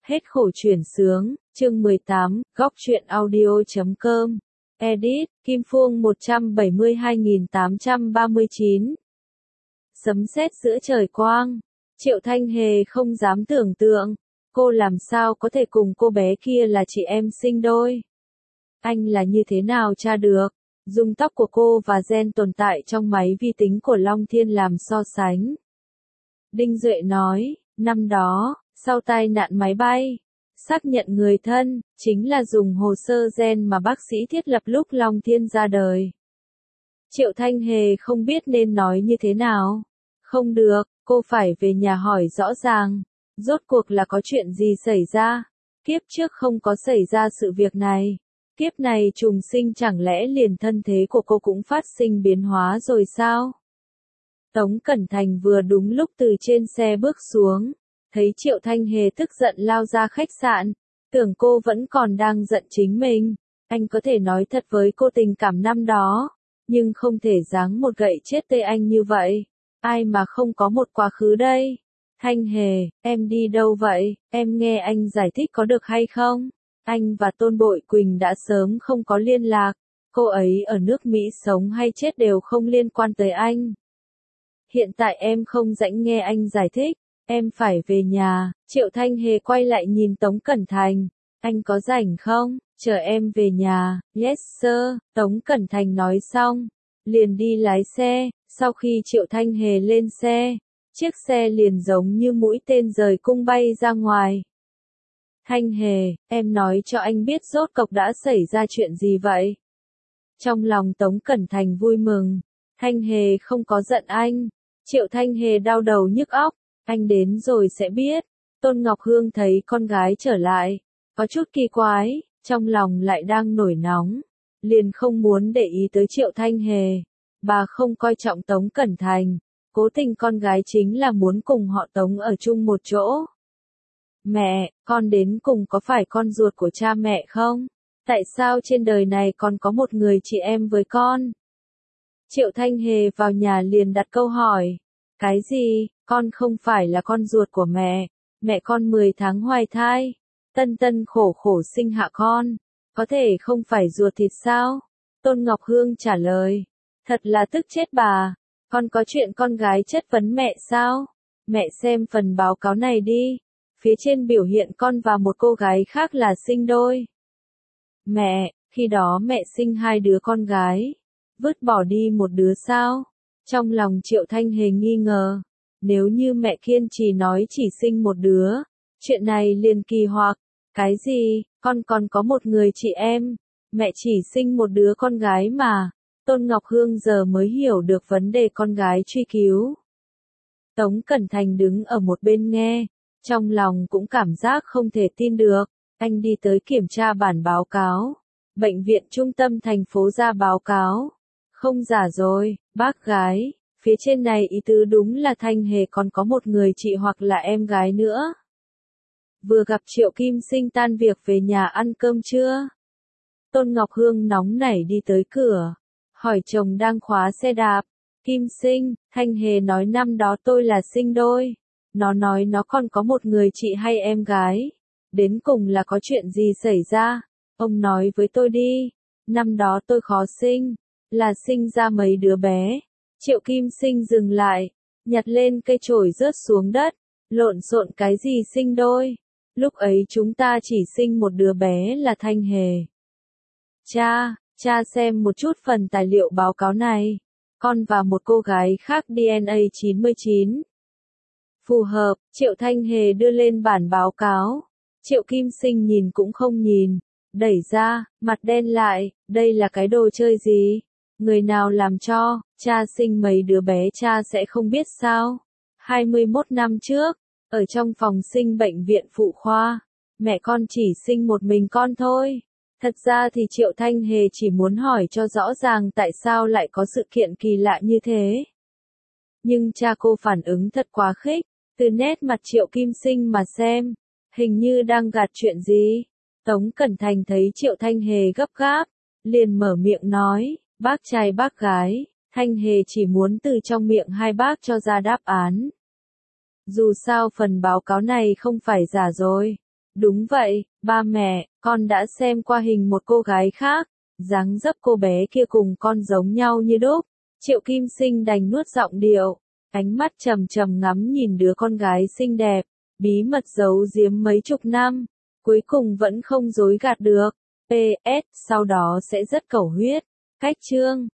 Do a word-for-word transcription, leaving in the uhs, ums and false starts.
Hết khổ chuyển sướng, chương mười tám, góc truyện audio chấm com. Edit, Kim Phương một trăm bảy mươi hai nghìn tám trăm ba mươi chín. Sấm sét giữa trời quang. Triệu Thanh Hề không dám tưởng tượng, cô làm sao có thể cùng cô bé kia là chị em sinh đôi. Anh là như thế nào tra được? Dùng tóc của cô và gen tồn tại trong máy vi tính của Long Thiên làm so sánh. Đinh Duệ nói, năm đó, sau tai nạn máy bay, xác nhận người thân, chính là dùng hồ sơ gen mà bác sĩ thiết lập lúc Long Thiên ra đời. Triệu Thanh Hề không biết nên nói như thế nào. Không được, cô phải về nhà hỏi rõ ràng, rốt cuộc là có chuyện gì xảy ra. Kiếp trước không có xảy ra sự việc này. Kiếp này trùng sinh chẳng lẽ liền thân thế của cô cũng phát sinh biến hóa rồi sao? Tống Cẩn Thành vừa đúng lúc từ trên xe bước xuống, thấy Triệu Thanh Hề tức giận lao ra khách sạn, tưởng cô vẫn còn đang giận chính mình. Anh có thể nói thật với cô tình cảm năm đó, nhưng không thể giáng một gậy chết tê anh như vậy. Ai mà không có một quá khứ đây? Thanh Hề, em đi đâu vậy? Em nghe anh giải thích có được hay không? Anh và Tôn Bội Quỳnh đã sớm không có liên lạc, cô ấy ở nước Mỹ sống hay chết đều không liên quan tới anh. Hiện tại em không rảnh nghe anh giải thích, em phải về nhà. Triệu Thanh Hề quay lại nhìn Tống Cẩn Thành, anh có rảnh không? Chờ em về nhà. Yes sir, Tống Cẩn Thành nói xong, liền đi lái xe. Sau khi Triệu Thanh Hề lên xe, chiếc xe liền giống như mũi tên rời cung bay ra ngoài. Thanh Hề, em nói cho anh biết rốt cục đã xảy ra chuyện gì vậy? Trong lòng Tống Cẩn Thành vui mừng, Thanh Hề không có giận anh. Triệu Thanh Hề đau đầu nhức óc, anh đến rồi sẽ biết. Tôn Ngọc Hương thấy con gái trở lại, có chút kỳ quái, trong lòng lại đang nổi nóng, liền không muốn để ý tới Triệu Thanh Hề. Bà không coi trọng Tống Cẩn Thành, cố tình con gái chính là muốn cùng họ Tống ở chung một chỗ. Mẹ, con đến cùng có phải con ruột của cha mẹ không? Tại sao trên đời này còn có một người chị em với con? Triệu Thanh Hề vào nhà liền đặt câu hỏi. Cái gì? Con không phải là con ruột của mẹ. Mẹ con mười tháng hoài thai. Tân tân khổ khổ sinh hạ con. Có thể không phải ruột thịt sao? Tôn Ngọc Hương trả lời. Thật là tức chết bà. Con có chuyện con gái chất vấn mẹ sao? Mẹ xem phần báo cáo này đi. Phía trên biểu hiện con và một cô gái khác là sinh đôi. Mẹ, khi đó mẹ sinh hai đứa con gái. Vứt bỏ đi một đứa sao? Trong lòng Triệu Thanh Hề nghi ngờ. Nếu như mẹ kiên trì nói chỉ sinh một đứa, chuyện này liền kỳ hoặc. Cái gì? Con còn có một người chị em. Mẹ chỉ sinh một đứa con gái mà. Tôn Ngọc Hương giờ mới hiểu được vấn đề con gái truy cứu. Tống Cẩn Thành đứng ở một bên nghe, trong lòng cũng cảm giác không thể tin được. Anh đi tới kiểm tra bản báo cáo. Bệnh viện trung tâm thành phố ra báo cáo. Không giả rồi, bác gái, phía trên này ý tứ đúng là Thanh Hề còn có một người chị hoặc là em gái nữa. Vừa gặp Triệu Kim Sinh tan việc về nhà ăn cơm trưa. Tôn Ngọc Hương nóng nảy đi tới cửa, hỏi chồng đang khóa xe đạp. Kim Sinh, Thanh Hề nói năm đó tôi là sinh đôi. Nó nói nó còn có một người chị hay em gái. Đến cùng là có chuyện gì xảy ra? Ông nói với tôi đi. Năm đó tôi khó sinh, là sinh ra mấy đứa bé. Triệu Kim Sinh dừng lại, nhặt lên cây chổi rớt xuống đất. Lộn xộn cái gì sinh đôi? Lúc ấy chúng ta chỉ sinh một đứa bé là Thanh Hề. Cha, cha xem một chút phần tài liệu báo cáo này. Con và một cô gái khác đê en a chín mươi chín. Phù hợp, Triệu Thanh Hề đưa lên bản báo cáo. Triệu Kim Sinh nhìn cũng không nhìn, đẩy ra, mặt đen lại, đây là cái đồ chơi gì? Người nào làm cho, cha sinh mấy đứa bé cha sẽ không biết sao? hai mươi mốt năm trước, ở trong phòng sinh bệnh viện phụ khoa, mẹ con chỉ sinh một mình con thôi. Thật ra thì Triệu Thanh Hề chỉ muốn hỏi cho rõ ràng tại sao lại có sự kiện kỳ lạ như thế. Nhưng cha cô phản ứng thật quá khích, từ nét mặt Triệu Kim Sinh mà xem, hình như đang gạt chuyện gì. Tống Cẩn Thành thấy Triệu Thanh Hề gấp gáp, liền mở miệng nói, bác trai bác gái, Thanh Hề chỉ muốn từ trong miệng hai bác cho ra đáp án. Dù sao phần báo cáo này không phải giả rồi. Đúng vậy, ba mẹ, con đã xem qua hình một cô gái khác, dáng dấp cô bé kia cùng con giống nhau như đúc. Triệu Kim Sinh đành nuốt giọng điệu, ánh mắt trầm trầm ngắm nhìn đứa con gái xinh đẹp, bí mật giấu giếm mấy chục năm, cuối cùng vẫn không dối gạt được. pê ét, sau đó sẽ rất cẩu huyết. Cách chương